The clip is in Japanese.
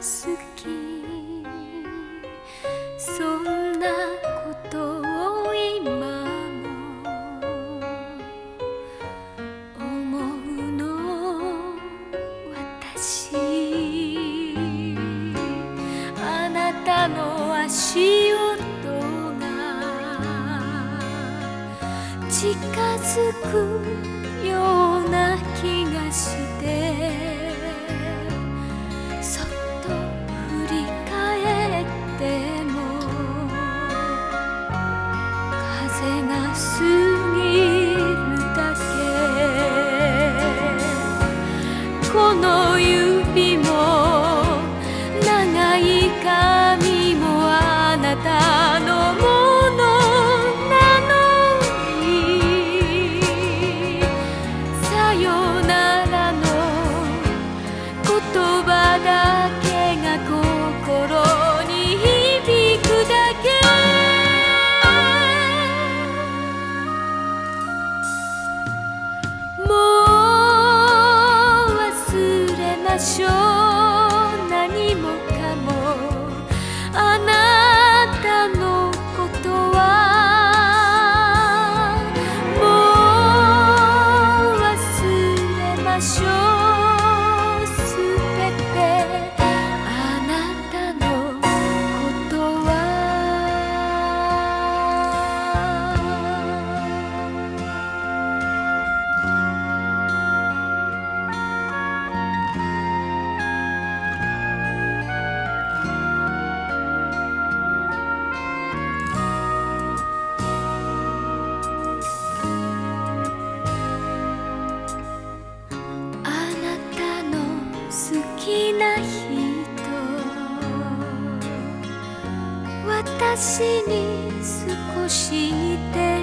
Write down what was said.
好き、そんなことを今も思うの私。あなたの足音が近づくような気がして、そっと振り返っても風が過ぎるだけ。この指も長い髪もあなたのものなのに、さよならの言葉だけが心に響くだけ。もう忘れましょう、何もかもあなたのことは。もう忘れましょう、すべてあなたのことは。好きな人、私に少し似て